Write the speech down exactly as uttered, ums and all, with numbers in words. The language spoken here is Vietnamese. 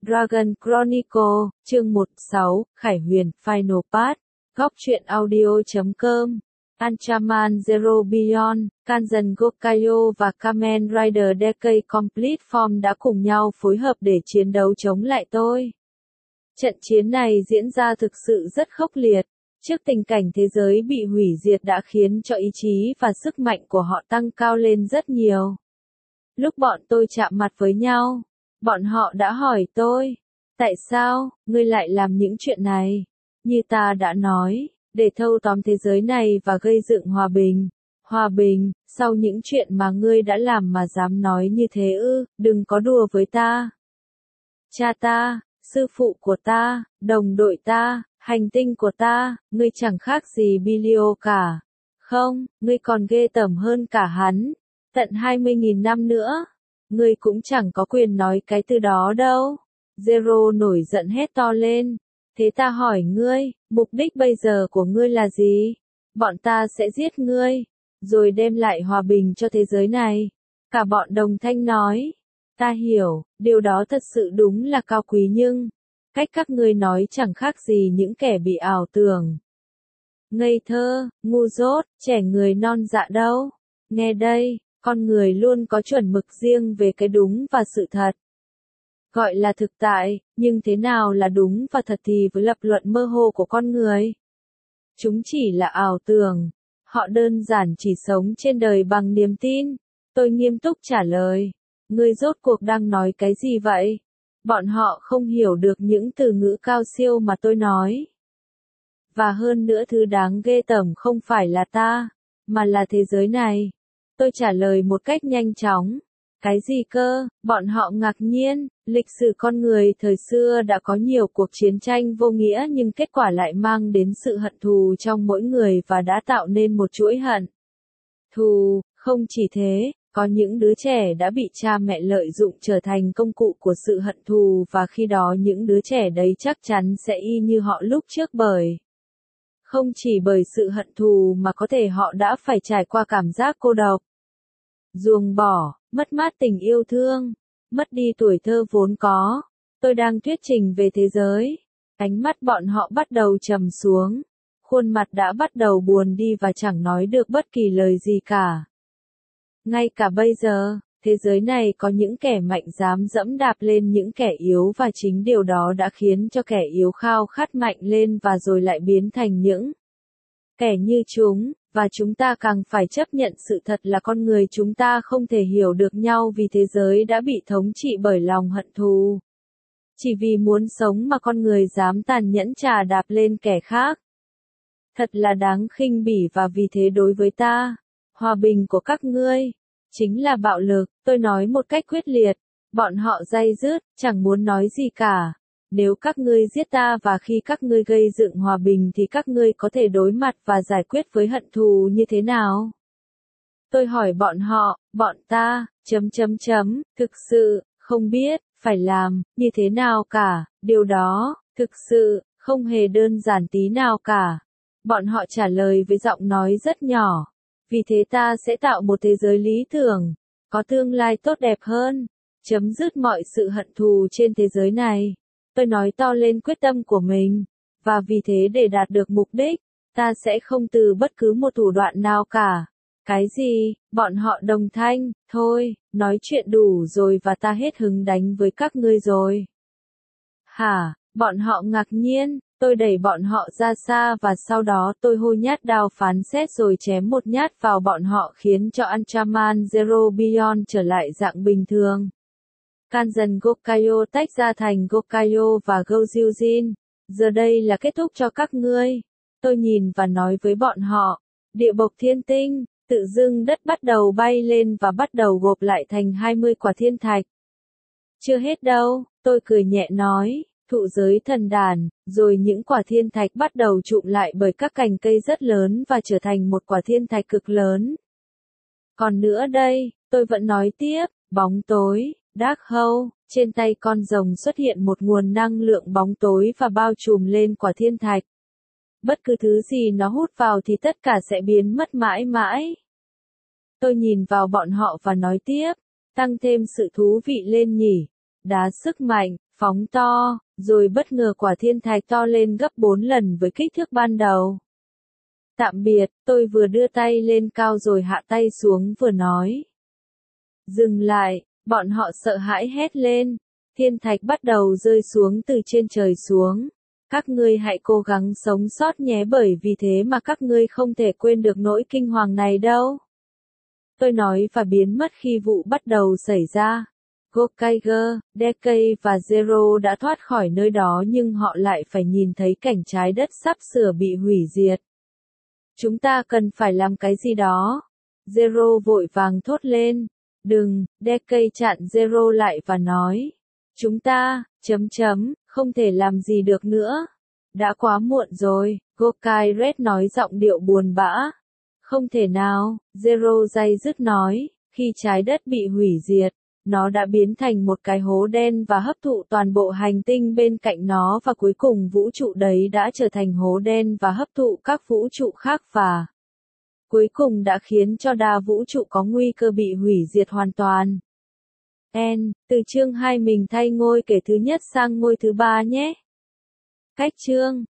Dragon Chronicle, chương một sáu, Khải Huyền, Final Part, góc truyện audio chấm com, Ultraman Zero Beyond, Kanzen Gokayo và Kamen Rider Decade Complete Form đã cùng nhau phối hợp để chiến đấu chống lại tôi. Trận chiến này diễn ra thực sự rất khốc liệt. Trước tình cảnh thế giới bị hủy diệt đã khiến cho ý chí và sức mạnh của họ tăng cao lên rất nhiều. Lúc bọn tôi chạm mặt với nhau, bọn họ đã hỏi tôi, tại sao, ngươi lại làm những chuyện này? Như ta đã nói, để thâu tóm thế giới này và gây dựng hòa bình. Hòa bình, sau những chuyện mà ngươi đã làm mà dám nói như thế ư, đừng có đùa với ta. Cha ta, sư phụ của ta, đồng đội ta, hành tinh của ta, ngươi chẳng khác gì Bilio cả. Không, ngươi còn ghê tởm hơn cả hắn. Tận hai mươi nghìn năm nữa, ngươi cũng chẳng có quyền nói cái từ đó đâu. Zero nổi giận hét to lên. Thế ta hỏi ngươi, mục đích bây giờ của ngươi là gì? Bọn ta sẽ giết ngươi, rồi đem lại hòa bình cho thế giới này. Cả bọn đồng thanh nói. Ta hiểu, điều đó thật sự đúng là cao quý nhưng, cách các ngươi nói chẳng khác gì những kẻ bị ảo tưởng. Ngây thơ, ngu dốt, trẻ người non dạ đâu. Nghe đây, con người luôn có chuẩn mực riêng về cái đúng và sự thật. Gọi là thực tại, nhưng thế nào là đúng và thật thì với lập luận mơ hồ của con người? Chúng chỉ là ảo tưởng. Họ đơn giản chỉ sống trên đời bằng niềm tin. Tôi nghiêm túc trả lời. Ngươi rốt cuộc đang nói cái gì vậy? Bọn họ không hiểu được những từ ngữ cao siêu mà tôi nói. Và hơn nữa thứ đáng ghê tởm không phải là ta, mà là thế giới này. Tôi trả lời một cách nhanh chóng. Cái gì cơ? Bọn họ ngạc nhiên. Lịch sử con người thời xưa đã có nhiều cuộc chiến tranh vô nghĩa nhưng kết quả lại mang đến sự hận thù trong mỗi người và đã tạo nên một chuỗi hận thù. Không chỉ thế, có những đứa trẻ đã bị cha mẹ lợi dụng trở thành công cụ của sự hận thù và khi đó những đứa trẻ đấy chắc chắn sẽ y như họ lúc trước bởi. Không chỉ bởi sự hận thù mà có thể họ đã phải trải qua cảm giác cô độc, ruồng bỏ, mất mát tình yêu thương, mất đi tuổi thơ vốn có. Tôi đang thuyết trình về thế giới. Ánh mắt bọn họ bắt đầu trầm xuống. Khuôn mặt đã bắt đầu buồn đi và chẳng nói được bất kỳ lời gì cả. Ngay cả bây giờ, thế giới này có những kẻ mạnh dám dẫm đạp lên những kẻ yếu và chính điều đó đã khiến cho kẻ yếu khao khát mạnh lên và rồi lại biến thành những kẻ như chúng. Và chúng ta càng phải chấp nhận sự thật là con người chúng ta không thể hiểu được nhau vì thế giới đã bị thống trị bởi lòng hận thù. Chỉ vì muốn sống mà con người dám tàn nhẫn chà đạp lên kẻ khác. Thật là đáng khinh bỉ và vì thế đối với ta, hòa bình của các ngươi chính là bạo lực, tôi nói một cách quyết liệt. Bọn họ day dứt, chẳng muốn nói gì cả. Nếu các ngươi giết ta và khi các ngươi gây dựng hòa bình thì các ngươi có thể đối mặt và giải quyết với hận thù như thế nào? Tôi hỏi bọn họ, bọn ta, chấm chấm chấm, thực sự, không biết, phải làm, như thế nào cả, điều đó, thực sự, không hề đơn giản tí nào cả. Bọn họ trả lời với giọng nói rất nhỏ. Vì thế ta sẽ tạo một thế giới lý tưởng, có tương lai tốt đẹp hơn, chấm dứt mọi sự hận thù trên thế giới này. Tôi nói to lên quyết tâm của mình, và vì thế để đạt được mục đích, ta sẽ không từ bất cứ một thủ đoạn nào cả. Cái gì? Bọn họ đồng thanh, thôi, nói chuyện đủ rồi và ta hết hứng đánh với các ngươi rồi. Hả? Bọn họ ngạc nhiên, tôi đẩy bọn họ ra xa và sau đó tôi hô nhát đao phán xét rồi chém một nhát vào bọn họ khiến cho Ultraman Zero Beyond trở lại dạng bình thường. Kanzen Gokayo tách ra thành Gokayo và Gozyujin. Giờ đây là kết thúc cho các ngươi. Tôi nhìn và nói với bọn họ. Địa bộc thiên tinh, tự dưng đất bắt đầu bay lên và bắt đầu gộp lại thành hai mươi quả thiên thạch. Chưa hết đâu, tôi cười nhẹ nói. Thụ giới thần đàn, rồi những quả thiên thạch bắt đầu trụm lại bởi các cành cây rất lớn và trở thành một quả thiên thạch cực lớn. Còn nữa đây, tôi vẫn nói tiếp, bóng tối. Dark Hole, trên tay con rồng xuất hiện một nguồn năng lượng bóng tối và bao trùm lên quả thiên thạch. Bất cứ thứ gì nó hút vào thì tất cả sẽ biến mất mãi mãi. Tôi nhìn vào bọn họ và nói tiếp, tăng thêm sự thú vị lên nhỉ. Đá sức mạnh, phóng to, rồi bất ngờ quả thiên thạch to lên gấp bốn lần với kích thước ban đầu. Tạm biệt, tôi vừa đưa tay lên cao rồi hạ tay xuống vừa nói. Dừng lại, bọn họ sợ hãi hét lên. Thiên thạch bắt đầu rơi xuống từ trên trời xuống. Các ngươi hãy cố gắng sống sót nhé, bởi vì thế mà các ngươi không thể quên được nỗi kinh hoàng này đâu. Tôi nói và biến mất khi vụ bắt đầu xảy ra. Gokaiger, Decay và Zero đã thoát khỏi nơi đó nhưng họ lại phải nhìn thấy cảnh trái đất sắp sửa bị hủy diệt. Chúng ta cần phải làm cái gì đó. Zero vội vàng thốt lên. Đừng, Decay chặn Zero lại và nói. Chúng ta, chấm chấm, không thể làm gì được nữa. Đã quá muộn rồi, Gokaiger nói giọng điệu buồn bã. Không thể nào, Zero day dứt nói, khi trái đất bị hủy diệt, nó đã biến thành một cái hố đen và hấp thụ toàn bộ hành tinh bên cạnh nó và cuối cùng vũ trụ đấy đã trở thành hố đen và hấp thụ các vũ trụ khác và cuối cùng đã khiến cho đa vũ trụ có nguy cơ bị hủy diệt hoàn toàn. N, từ chương hai mình thay ngôi kể thứ nhất sang ngôi thứ ba nhé. Cách chương